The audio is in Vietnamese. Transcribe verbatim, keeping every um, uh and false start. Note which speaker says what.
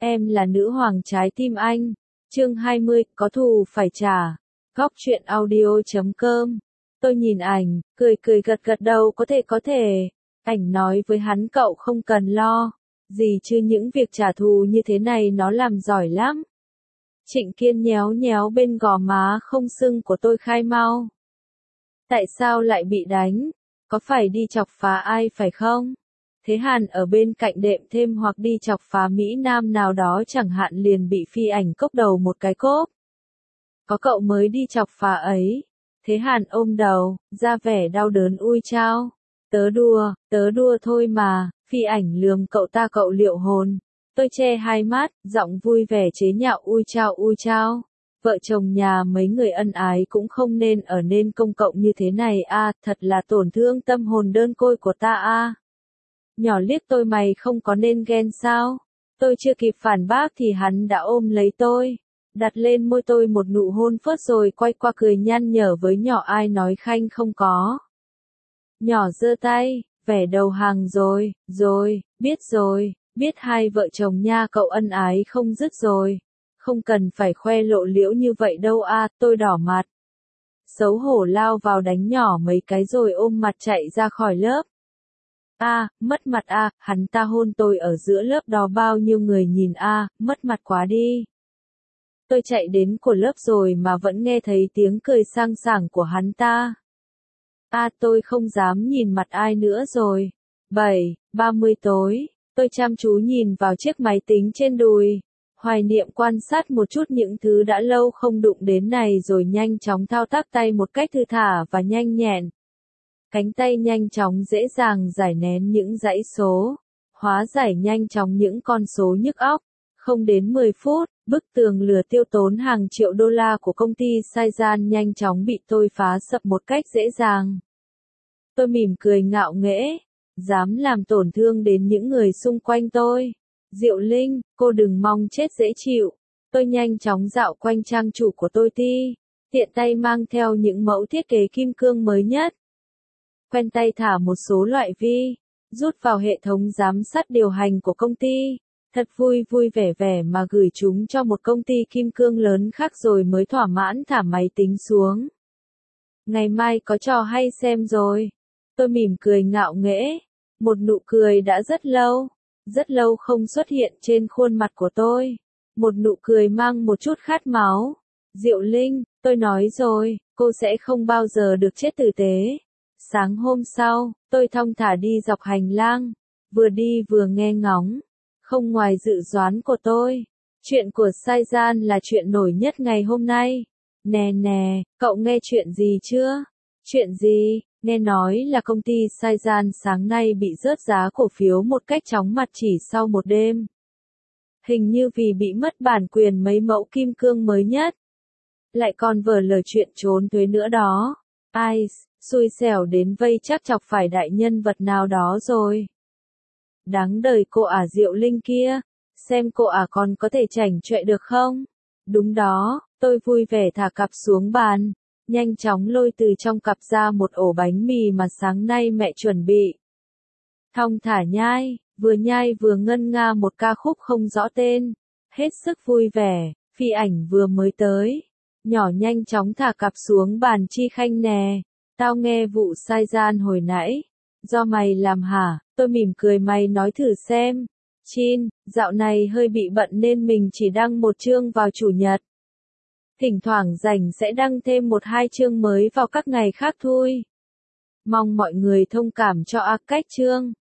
Speaker 1: Em là nữ hoàng trái tim anh. Chương hai mươi, có thù phải trả. Góc truyện audio chấm com. Tôi nhìn ảnh, cười cười gật gật đầu có thể có thể. Ảnh nói với hắn cậu không cần lo. Gì chứ những việc trả thù như thế này nó làm giỏi lắm. Trịnh Kiên nhéo nhéo bên gò má không sưng của tôi khai mau. Tại sao lại bị đánh? Có phải đi chọc phá ai phải không? Thế Hàn ở bên cạnh đệm thêm hoặc đi chọc phá Mỹ Nam nào đó chẳng hạn liền bị phi ảnh cốc đầu một cái cốp. Có cậu mới đi chọc phá ấy. Thế Hàn ôm đầu, ra vẻ đau đớn ui chao. Tớ đùa, tớ đùa thôi mà, phi ảnh lườm cậu ta cậu liệu hồn. Tôi che hai mắt, giọng vui vẻ chế nhạo ui chao ui chao. Vợ chồng nhà mấy người ân ái cũng không nên ở nên công cộng như thế này a, à, thật là tổn thương tâm hồn đơn côi của ta a. À. Nhỏ liếc tôi mày không có nên ghen sao? Tôi chưa kịp phản bác thì hắn đã ôm lấy tôi, đặt lên môi tôi một nụ hôn phớt rồi quay qua cười nhăn nhở với nhỏ ai nói khanh không có. Nhỏ giơ tay, vẻ đầu hàng rồi, rồi, biết rồi, biết hai vợ chồng nha cậu ân ái không dứt rồi. Không cần phải khoe lộ liễu như vậy đâu a, à, tôi đỏ mặt. Xấu hổ lao vào đánh nhỏ mấy cái rồi ôm mặt chạy ra khỏi lớp. A, à, mất mặt a, à, hắn ta hôn tôi ở giữa lớp đó bao nhiêu người nhìn a, à, mất mặt quá đi. Tôi chạy đến của lớp rồi mà vẫn nghe thấy tiếng cười sang sảng của hắn ta. A, à, tôi không dám nhìn mặt ai nữa rồi. bảy, ba mươi tối, tôi chăm chú nhìn vào chiếc máy tính trên đùi. Hoài niệm quan sát một chút những thứ đã lâu không đụng đến này rồi nhanh chóng thao tác tay một cách thư thả và nhanh nhẹn. Cánh tay nhanh chóng dễ dàng giải nén những dãy số, hóa giải nhanh chóng những con số nhức óc. Không đến mười phút, bức tường lừa tiêu tốn hàng triệu đô la của công ty Saizan nhanh chóng bị tôi phá sập một cách dễ dàng. Tôi mỉm cười ngạo nghễ, dám làm tổn thương đến những người xung quanh tôi. Diệu Linh, cô đừng mong chết dễ chịu. Tôi nhanh chóng dạo quanh trang chủ của tôi ti, tiện tay mang theo những mẫu thiết kế kim cương mới nhất. Quen tay thả một số loại vi, rút vào hệ thống giám sát điều hành của công ty. Thật vui vui vẻ vẻ mà gửi chúng cho một công ty kim cương lớn khác rồi mới thỏa mãn thả máy tính xuống. Ngày mai có trò hay xem rồi. Tôi mỉm cười ngạo nghễ. Một nụ cười đã rất lâu. Rất lâu không xuất hiện trên khuôn mặt của tôi. Một nụ cười mang một chút khát máu. Diệu Linh, tôi nói rồi, cô sẽ không bao giờ được chết tử tế. Sáng hôm sau, tôi thong thả đi dọc hành lang. Vừa đi vừa nghe ngóng. Không ngoài dự đoán của tôi. Chuyện của Saizan là chuyện nổi nhất ngày hôm nay. Nè nè, cậu nghe chuyện gì chưa? Chuyện gì? Nghe nói là công ty Saizan sáng nay bị rớt giá cổ phiếu một cách chóng mặt chỉ sau một đêm. Hình như vì bị mất bản quyền mấy mẫu kim cương mới nhất. Lại còn vở lời chuyện trốn thuế nữa đó. Ai, xui xẻo đến vây chắc chọc phải đại nhân vật nào đó rồi. Đáng đời cô ả Diệu Linh kia. Xem cô ả còn có thể chảnh chọe được không? Đúng đó, tôi vui vẻ thả cặp xuống bàn. Nhanh chóng lôi từ trong cặp ra một ổ bánh mì mà sáng nay mẹ chuẩn bị. Thong thả nhai, vừa nhai vừa ngân nga một ca khúc không rõ tên. Hết sức vui vẻ, phi ảnh vừa mới tới. Nhỏ nhanh chóng thả cặp xuống bàn chi khanh nè. Tao nghe vụ Saizan hồi nãy. Do mày làm hả? Tôi mỉm cười mày nói thử xem. Chin, dạo này hơi bị bận nên mình chỉ đăng một chương vào chủ nhật. Thỉnh thoảng rảnh sẽ đăng thêm một hai chương mới vào các ngày khác thôi. Mong mọi người thông cảm cho a cách chương.